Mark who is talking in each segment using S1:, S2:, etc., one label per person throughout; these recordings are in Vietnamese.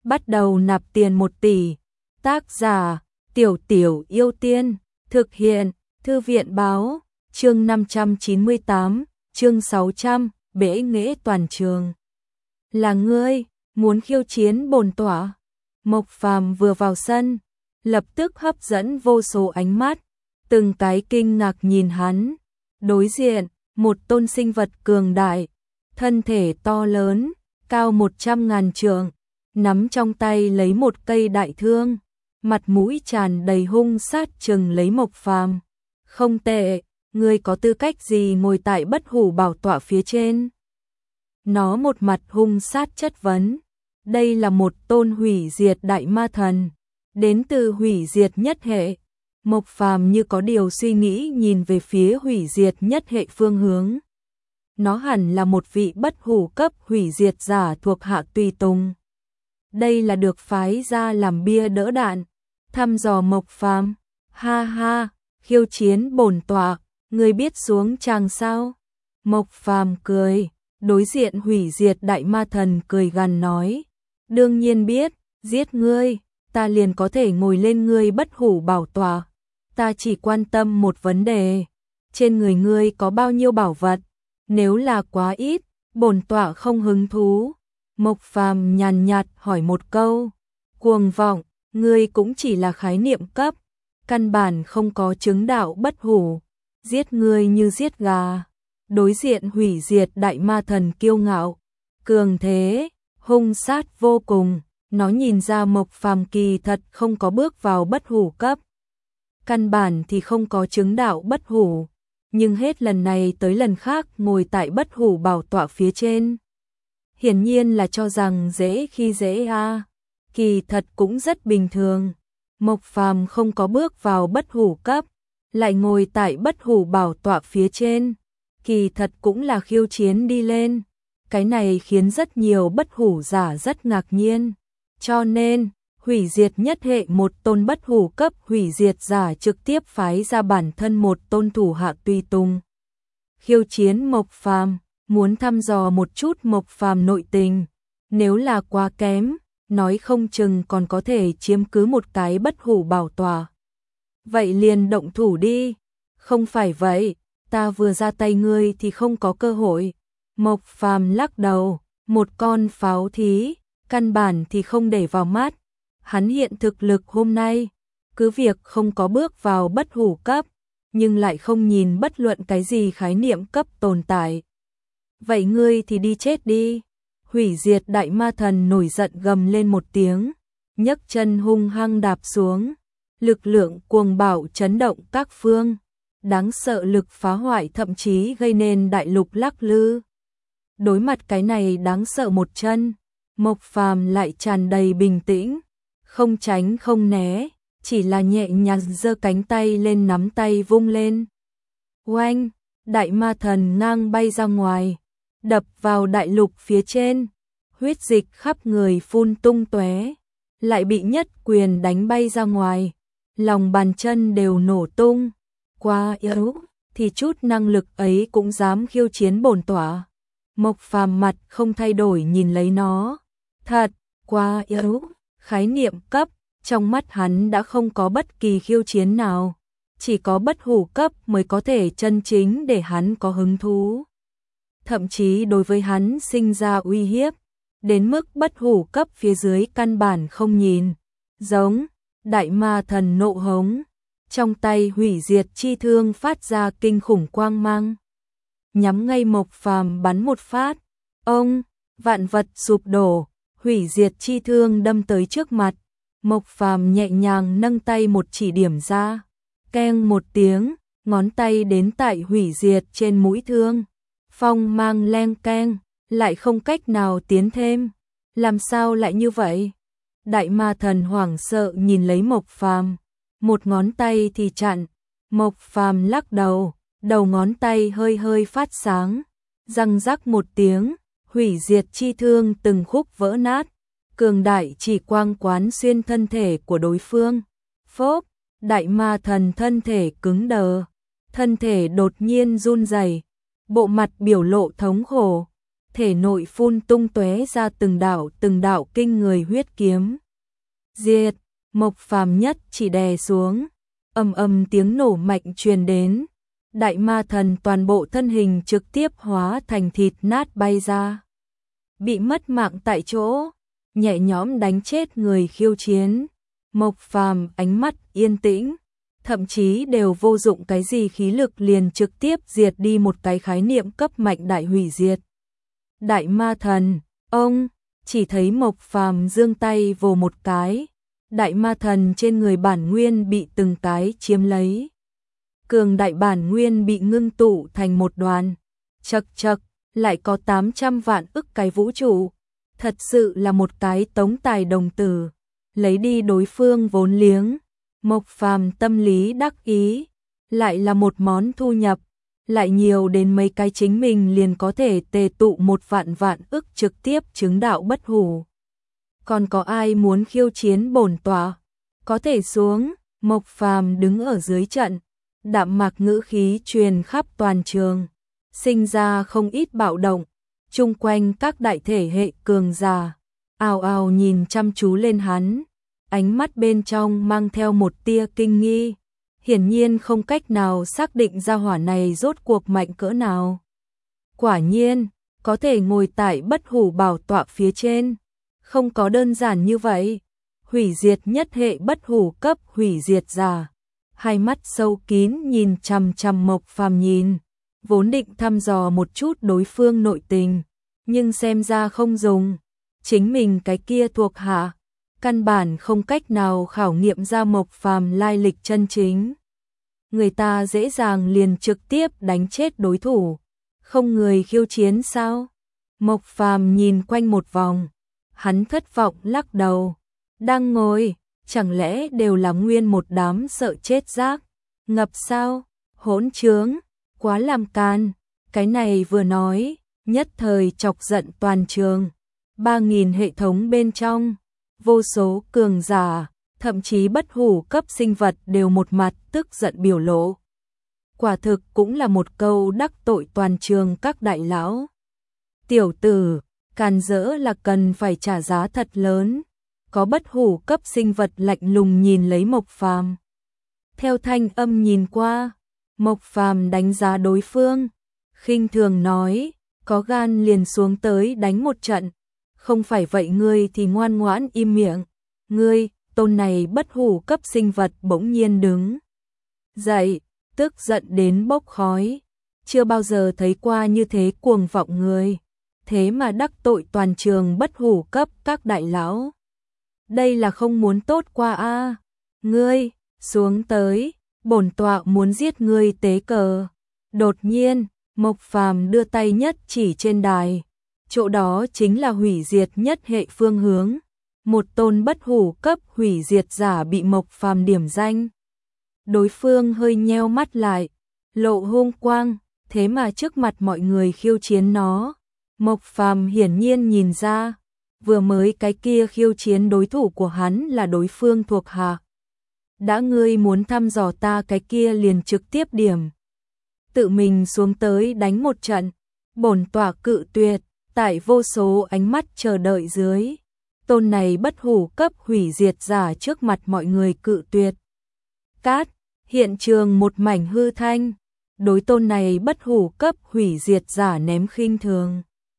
S1: bắt đầu nạp tiền 1 tỷ. Tác giả, Tiểu Tiểu Yêu Tiên, thực hiện, Thư viện báo, chương 598, chương 600, bể nghệ toàn trường. Là ngươi, muốn khiêu chiến bổn tọa. Mộc Phàm vừa vào sân, lập tức hấp dẫn vô số ánh mắt, từng cái kinh ngạc nhìn hắn. Đối diện, một tôn sinh vật cường đại, thân thể to lớn, cao 100.000 trượng, nắm trong tay lấy một cây đại thương, mặt mũi tràn đầy hung sát trừng lấy Mộc Phàm. Không tệ, ngươi có tư cách gì ngồi tại Bất Hủ bảo tọa phía trên? Nó một mặt hung sát chất vấn. Đây là một tôn hủy diệt đại ma thần, đến từ hủy diệt nhất hệ. Mộc Phàm như có điều suy nghĩ nhìn về phía hủy diệt nhất hệ phương hướng. Nó hẳn là một vị bất hủ cấp hủy diệt giả thuộc hạ tùy tùng. Đây là được phái ra làm bia đỡ đạn. Thăm dò Mộc Phàm, ha ha, khiêu chiến bổn tọa, ngươi biết xuống tràng sao? Mộc Phàm cười, đối diện hủy diệt đại ma thần cười gằn nói, đương nhiên biết, giết ngươi, ta liền có thể ngồi lên ngươi bất hủ bảo tọa. Ta chỉ quan tâm một vấn đề, trên người ngươi có bao nhiêu bảo vật? Nếu là quá ít, bổn tọa không hứng thú. Mộc Phàm nhàn nhạt hỏi một câu. Cuồng vọng, ngươi cũng chỉ là khái niệm cấp, căn bản không có chứng đạo bất hủ, giết ngươi như giết gà. Đối diện hủy diệt đại ma thần kiêu ngạo, cường thế, hung sát vô cùng. Nó nhìn ra Mộc Phàm kỳ thật không có bước vào bất hủ cấp, căn bản thì không có chứng đạo bất hủ, nhưng hết lần này tới lần khác ngồi tại bất hủ bảo tọa phía trên. Hiển nhiên là cho rằng dễ khi dễ a. Kỳ thật cũng rất bình thường. Mộc Phàm không có bước vào bất hủ cấp, lại ngồi tại bất hủ bảo tọa phía trên. Kỳ thật cũng là khiêu chiến đi lên. Cái này khiến rất nhiều bất hủ giả rất ngạc nhiên. Cho nên, hủy diệt nhất hệ một tôn bất hủ cấp hủy diệt giả trực tiếp phái ra bản thân một tôn thủ hạ tùy tùng. Khiêu chiến Mộc Phàm, muốn thăm dò một chút Mộc Phàm nội tình. Nếu là quá kém, nói không chừng còn có thể chiếm cứ một cái bất hủ bảo tọa. Vậy liền động thủ đi. Không phải vậy, ta vừa ra tay ngươi thì không có cơ hội. Mộc Phàm lắc đầu, một con pháo thí, căn bản thì không để vào mắt. Hắn hiện thực lực hôm nay, cứ việc không có bước vào bất hủ cấp, nhưng lại không nhìn bất luận cái gì khái niệm cấp tồn tại. Vậy ngươi thì đi chết đi. Hủy diệt đại ma thần nổi giận gầm lên một tiếng, nhấc chân hung hăng đạp xuống. Lực lượng cuồng bạo chấn động các phương, đáng sợ lực phá hoại thậm chí gây nên đại lục lắc lư. Đối mặt cái này đáng sợ một chân, Mộc Phàm lại tràn đầy bình tĩnh, không tránh không né, chỉ là nhẹ nhàng giơ cánh tay lên nắm tay vung lên. Oanh, đại ma thần ngang bay ra ngoài, đập vào đại lục phía trên, huyết dịch khắp người phun tung tóe, lại bị nhất quyền đánh bay ra ngoài, lòng bàn chân đều nổ tung. Quá yếu, thì chút năng lực ấy cũng dám khiêu chiến bổn tọa. Mộc Phàm mặt không thay đổi nhìn lấy nó. Thật, quá yếu, khái niệm cấp, trong mắt hắn đã không có bất kỳ khiêu chiến nào. Chỉ có bất hủ cấp mới có thể chân chính để hắn có hứng thú. Thậm chí đối với hắn sinh ra uy hiếp, đến mức bất hủ cấp phía dưới căn bản không nhìn. Giống, đại ma thần nộ hống, trong tay hủy diệt chi thương phát ra kinh khủng quang mang. Nhắm ngay Mộc Phàm bắn một phát, ông, vạn vật sụp đổ, hủy diệt chi thương đâm tới trước mặt. Mộc Phàm nhẹ nhàng nâng tay một chỉ điểm ra, keng một tiếng, ngón tay đến tại hủy diệt trên mũi thương. Phong mang leng keng, lại không cách nào tiến thêm. Làm sao lại như vậy? Đại ma thần hoảng sợ nhìn lấy Mộc Phàm, một ngón tay thì chặn. Mộc Phàm lắc đầu, đầu ngón tay hơi hơi phát sáng, răng rắc một tiếng, hủy diệt chi thương từng khúc vỡ nát, cường đại chỉ quang quán xuyên thân thể của đối phương. Phốp, đại ma thần thân thể cứng đờ, thân thể đột nhiên run rẩy, bộ mặt biểu lộ thống khổ, thể nội phun tung tóe ra từng đạo kinh người huyết kiếm. Diệt, Mộc Phàm nhất chỉ đè xuống, ầm ầm tiếng nổ mạnh truyền đến. Đại ma thần toàn bộ thân hình trực tiếp hóa thành thịt nát bay ra. Bị mất mạng tại chỗ, nhẹ nhõm đánh chết người khiêu chiến. Mộc Phàm ánh mắt yên tĩnh, thậm chí đều vô dụng cái gì khí lực liền trực tiếp diệt đi một cái khái niệm cấp mạnh đại hủy diệt. Đại ma thần, ông, chỉ thấy Mộc Phàm giương tay vồ một cái, đại ma thần trên người bản nguyên bị từng cái chiếm lấy. Cường đại bản nguyên bị ngưng tụ thành một đoàn, chật chật, lại có 800 vạn ức cái vũ trụ, thật sự là một cái tống tài đồng tử, lấy đi đối phương vốn liếng. Mộc Phàm tâm lý đắc ý, lại là một món thu nhập, lại nhiều đến mấy cái chính mình liền có thể tề tụ 1 vạn ức trực tiếp chứng đạo bất hủ. Còn có ai muốn khiêu chiến bổn tọa? Có thể xuống. Mộc Phàm đứng ở dưới trận, đạm mạc ngữ khí truyền khắp toàn trường, sinh ra không ít bạo động. Chung quanh các đại thể hệ cường giả ào ào nhìn chăm chú lên hắn, ánh mắt bên trong mang theo một tia kinh nghi, hiển nhiên không cách nào xác định gia hỏa này rốt cuộc mạnh cỡ nào. Quả nhiên, có thể ngồi tại bất hủ bảo tọa phía trên, không có đơn giản như vậy. Hủy diệt nhất hệ bất hủ cấp hủy diệt giả, hai mắt sâu kín nhìn chằm chằm Mộc Phàm nhìn, vốn định thăm dò một chút đối phương nội tình, nhưng xem ra không dùng, chính mình cái kia thuộc hạ, căn bản không cách nào khảo nghiệm ra Mộc Phàm lai lịch chân chính. Người ta dễ dàng liền trực tiếp đánh chết đối thủ, không người khiêu chiến sao? Mộc Phàm nhìn quanh một vòng, hắn thất vọng lắc đầu, đang ngồi, chẳng lẽ đều là nguyên một đám sợ chết rác, ngập sao, hỗn trướng, quá làm can, cái này vừa nói, nhất thời chọc giận toàn trường, 3000 hệ thống bên trong, vô số cường giả, thậm chí bất hủ cấp sinh vật đều một mặt tức giận biểu lộ. Quả thực cũng là một câu đắc tội toàn trường các đại lão. Tiểu tử, càn rỡ là cần phải trả giá thật lớn. Có bất hủ cấp sinh vật lạnh lùng nhìn lấy Mộc Phàm. Theo thanh âm nhìn qua, Mộc Phàm đánh giá đối phương, khinh thường nói, có gan liền xuống tới đánh một trận, không phải vậy ngươi thì ngoan ngoãn im miệng. Ngươi, tôn này bất hủ cấp sinh vật bỗng nhiên đứng dậy, tức giận đến bốc khói, chưa bao giờ thấy qua như thế cuồng vọng người, thế mà đắc tội toàn trường bất hủ cấp các đại lão. Đây là không muốn tốt qua a. Ngươi, xuống tới, bổn tọa muốn giết ngươi tế cờ. Đột nhiên, Mộc Phàm đưa tay nhất chỉ trên đài, chỗ đó chính là hủy diệt nhất hệ phương hướng. Một tôn bất hủ cấp hủy diệt giả bị Mộc Phàm điểm danh. Đối phương hơi nheo mắt lại, lộ hung quang, thế mà trước mặt mọi người khiêu chiến nó. Mộc Phàm hiển nhiên nhìn ra, vừa mới cái kia khiêu chiến đối thủ của hắn là đối phương thuộc hạ. Đã ngươi muốn thăm dò ta cái kia liền trực tiếp điểm. Tự mình xuống tới đánh một trận, bổn tọa cự tuyệt, tại vô số ánh mắt chờ đợi dưới. Tôn này bất hủ cấp hủy diệt giả trước mặt mọi người cự tuyệt. Cát, hiện trường một mảnh hư thanh, đối tôn này bất hủ cấp hủy diệt giả ném khinh thường.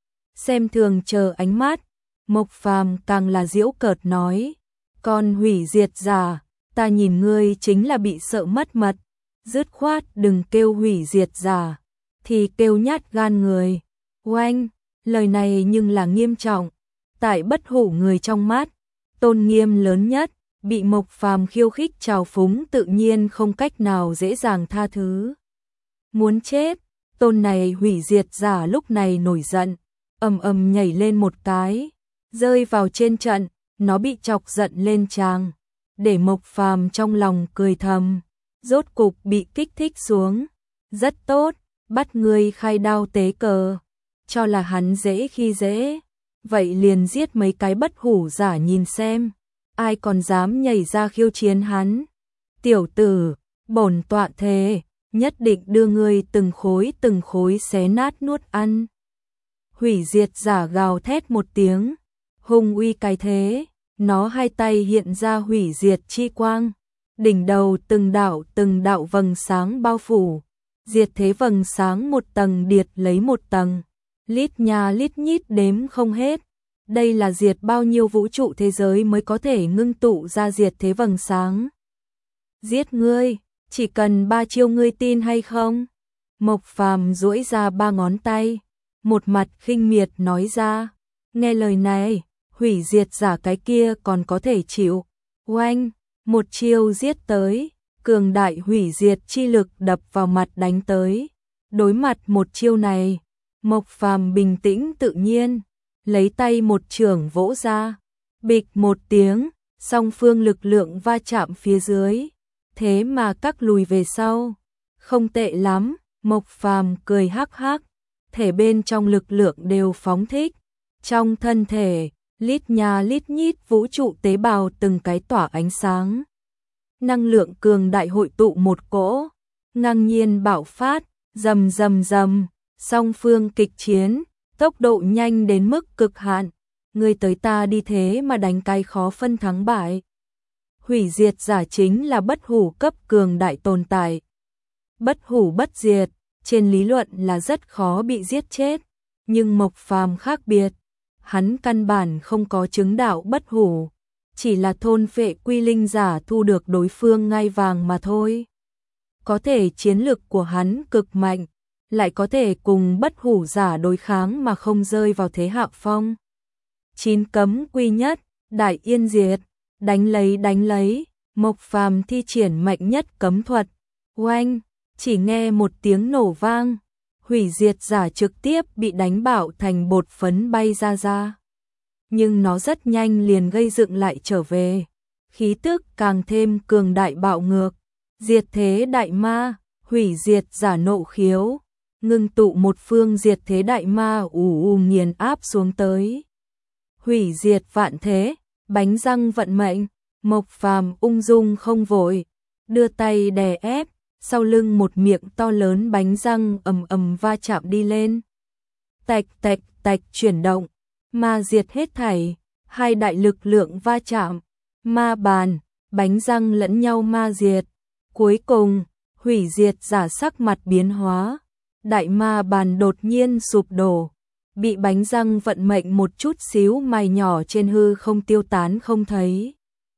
S1: Xem thường chờ ánh mắt, Mộc Phàm càng là giễu cợt nói, còn hủy diệt giả, ta nhìn ngươi chính là bị sợ mất mật, dứt khoát đừng kêu hủy diệt giả, thì kêu nhát gan người. Oanh, lời này nhưng là nghiêm trọng, tại bất hủ người trong mắt, tôn nghiêm lớn nhất, bị Mộc Phàm khiêu khích trào phúng tự nhiên không cách nào dễ dàng tha thứ. Muốn chết, tôn này hủy diệt giả lúc này nổi giận, ầm ầm nhảy lên một cái, rơi vào trên trận, nó bị chọc giận lên tràng, để Mộc Phàm trong lòng cười thầm, rốt cục bị kích thích xuống. Rất tốt, bắt ngươi khai đao tế cờ, cho là hắn dễ khi dễ, vậy liền giết mấy cái bất hủ giả nhìn xem, ai còn dám nhảy ra khiêu chiến hắn. Tiểu tử, bổn tọa thề, nhất định đưa ngươi từng khối xé nát nuốt ăn. Hủy diệt giả gào thét một tiếng, hung uy cái thế, nó hai tay hiện ra hủy diệt chi quang, đỉnh đầu từng đạo vầng sáng bao phủ, diệt thế vầng sáng một tầng điệt lấy một tầng, lít nha lít nhít đếm không hết. Đây là diệt bao nhiêu vũ trụ thế giới mới có thể ngưng tụ ra diệt thế vầng sáng. Giết ngươi, chỉ cần 3 chiêu ngươi tin hay không? Mộc Phàm duỗi ra 3 ngón tay, một mặt khinh miệt nói ra. Nghe lời này, hủy diệt giả cái kia còn có thể chịu. Oanh, một chiêu giết tới, cường đại hủy diệt chi lực đập vào mặt đánh tới. Đối mặt một chiêu này, Mộc Phàm bình tĩnh tự nhiên, lấy tay một chưởng vỗ ra, bịch một tiếng, song phương lực lượng va chạm phía dưới, thế mà các lùi về sau. Không tệ lắm, Mộc Phàm cười hắc hắc, thể bên trong lực lượng đều phóng thích, trong thân thể, lít nha lít nhít vũ trụ tế bào từng cái tỏa ánh sáng. Năng lượng cường đại hội tụ một cỗ, ngang nhiên bạo phát, rầm rầm rầm, song phương kịch chiến, tốc độ nhanh đến mức cực hạn, người tới ta đi thế mà đánh cái khó phân thắng bại. Hủy diệt giả chính là bất hủ cấp cường đại tồn tại. Bất hủ bất diệt, trên lý luận là rất khó bị giết chết, nhưng Mộc Phàm khác biệt, hắn căn bản không có chứng đạo bất hủ, chỉ là thôn phệ quy linh giả thu được đối phương ngai vàng mà thôi. Có thể chiến lực của hắn cực mạnh, lại có thể cùng bất hủ giả đối kháng mà không rơi vào thế hạ phong. 9 cấm quy nhất, đại yên diệt, đánh lấy, Mộc Phàm thi triển mạnh nhất cấm thuật. Oanh, chỉ nghe một tiếng nổ vang, hủy diệt giả trực tiếp bị đánh bạo thành bột phấn bay ra. Nhưng nó rất nhanh liền gây dựng lại trở về, khí tức càng thêm cường đại bạo ngược, diệt thế đại ma, hủy diệt giả nộ khiếu, ngưng tụ một phương diệt thế đại ma ù nghiền áp xuống tới. Hủy diệt vạn thế, bánh răng vận mệnh, Mộc Phàm ung dung không vội, đưa tay đè ép, sau lưng một miệng to lớn bánh răng ầm ầm va chạm đi lên. Tạch tạch tạch chuyển động, ma diệt hết thảy, hai đại lực lượng va chạm, ma bàn, bánh răng lẫn nhau ma diệt. Cuối cùng, hủy diệt giả sắc mặt biến hóa, đại ma bàn đột nhiên sụp đổ, bị bánh răng vận mệnh một chút xíu mài nhỏ trên hư không tiêu tán không thấy.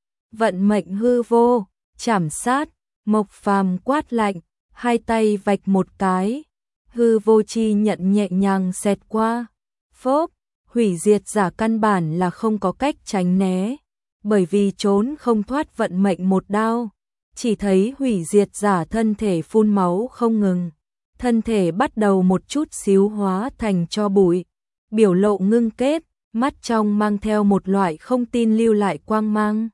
S1: Vận mệnh hư vô, chảm sát, Mộc Phàm quát lạnh, hai tay vạch một cái, hư vô chi nhận nhẹ nhàng xẹt qua. Phốp, hủy diệt giả căn bản là không có cách tránh né, bởi vì trốn không thoát vận mệnh một đao. Chỉ thấy hủy diệt giả thân thể phun máu không ngừng, thân thể bắt đầu một chút xíu hóa thành tro bụi, biểu lộ ngưng kết, mắt trong mang theo một loại không tin lưu lại quang mang.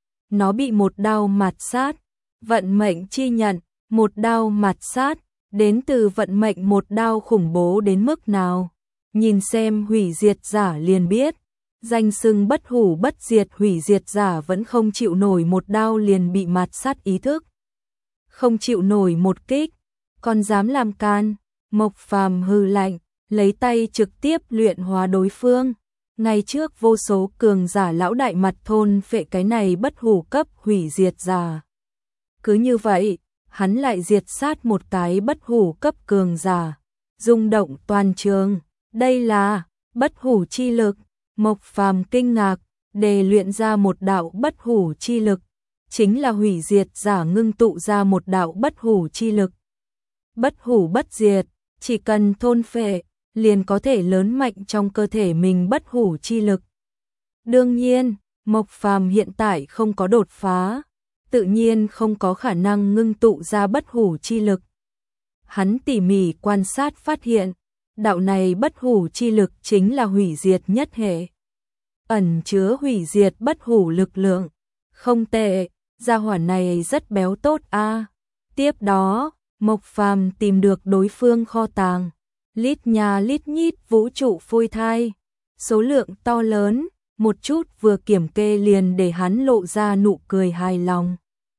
S1: Nó bị một đao mạt sát, vận mệnh chi nhận, một đao mạt sát, đến từ vận mệnh một đao khủng bố đến mức nào. Nhìn xem hủy diệt giả liền biết, danh xưng bất hủ bất diệt hủy diệt giả vẫn không chịu nổi một đao liền bị mạt sát ý thức. Không chịu nổi một kích, còn dám làm can, Mộc Phàm hừ lạnh, lấy tay trực tiếp luyện hóa đối phương. Ngày trước vô số cường giả lão đại mặt thôn phệ cái này bất hủ cấp hủy diệt giả. Cứ như vậy, hắn lại diệt sát một cái bất hủ cấp cường giả, rung động toàn trường. Đây là bất hủ chi lực. Mộc Phàm kinh ngạc, để luyện ra một đạo bất hủ chi lực, chính là hủy diệt giả ngưng tụ ra một đạo bất hủ chi lực. Bất hủ bất diệt, chỉ cần thôn phệ, liền có thể lớn mạnh trong cơ thể mình bất hủ chi lực. Đương nhiên, Mộc Phàm hiện tại không có đột phá, tự nhiên không có khả năng ngưng tụ ra bất hủ chi lực. Hắn tỉ mỉ quan sát phát hiện, đạo này bất hủ chi lực chính là hủy diệt nhất hệ, ẩn chứa hủy diệt bất hủ lực lượng. Không tệ, gia hỏa này rất béo tốt a. Tiếp đó, Mộc Phàm tìm được đối phương kho tàng, lít nha lít nhít vũ trụ phôi thai, số lượng to lớn, một chút vừa kiểm kê liền để hắn lộ ra nụ cười hài lòng.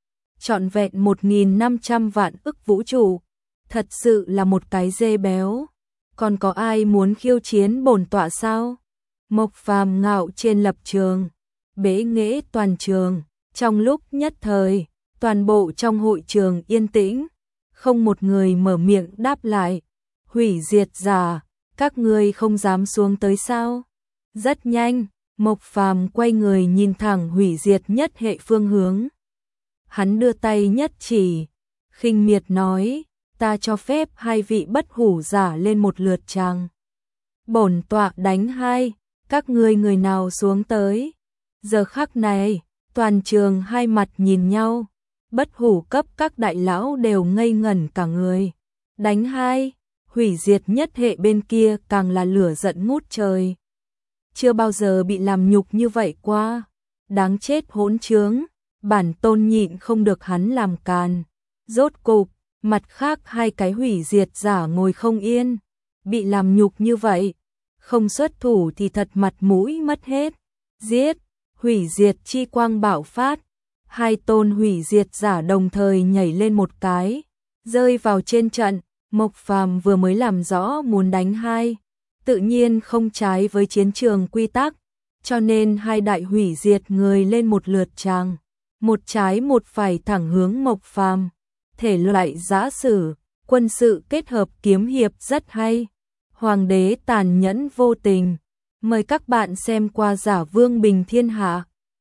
S1: Trọn vẹn 1.500 vạn ức vũ trụ, thật sự là một cái dê béo. còn có ai muốn khiêu chiến bổn tọa sao? Mộc Phàm ngạo trên lập trường, bế nghệ toàn trường, trong lúc nhất thời, toàn bộ trong hội trường yên tĩnh, không một người mở miệng đáp lại. Hủy diệt giả, các ngươi không dám xuống tới sao? Rất nhanh, Mộc Phàm quay người nhìn thẳng hủy diệt nhất hệ phương hướng. Hắn đưa tay nhất chỉ, khinh miệt nói, ta cho phép hai vị bất hủ giả lên một lượt chàng. Bổn tọa đánh hai, các ngươi người nào xuống tới. Giờ khắc này, toàn trường hai mặt nhìn nhau, bất hủ cấp các đại lão đều ngây ngẩn cả người. Đánh hai, hủy diệt nhất hệ bên kia càng là lửa giận ngút trời. Chưa bao giờ bị làm nhục như vậy qua, đáng chết hỗn trướng, bản tôn nhịn không được hắn làm càn. Rốt cục, mặt khác hai cái hủy diệt giả ngồi không yên, bị làm nhục như vậy, không xuất thủ thì thật mặt mũi mất hết. Giết, hủy diệt chi quang bạo phát, hai tôn hủy diệt giả đồng thời nhảy lên một cái, rơi vào trên trận. Mộc Phàm vừa mới làm rõ muốn đánh hai, tự nhiên không trái với chiến trường quy tắc, cho nên hai đại hủy diệt người lên một lượt chàng, một trái một phải thẳng hướng Mộc Phàm. Thể loại giã sử, quân sự kết hợp kiếm hiệp rất hay. Hoàng đế tàn nhẫn vô tình. Mời các bạn xem qua Giả Vương Bình Thiên Hạ.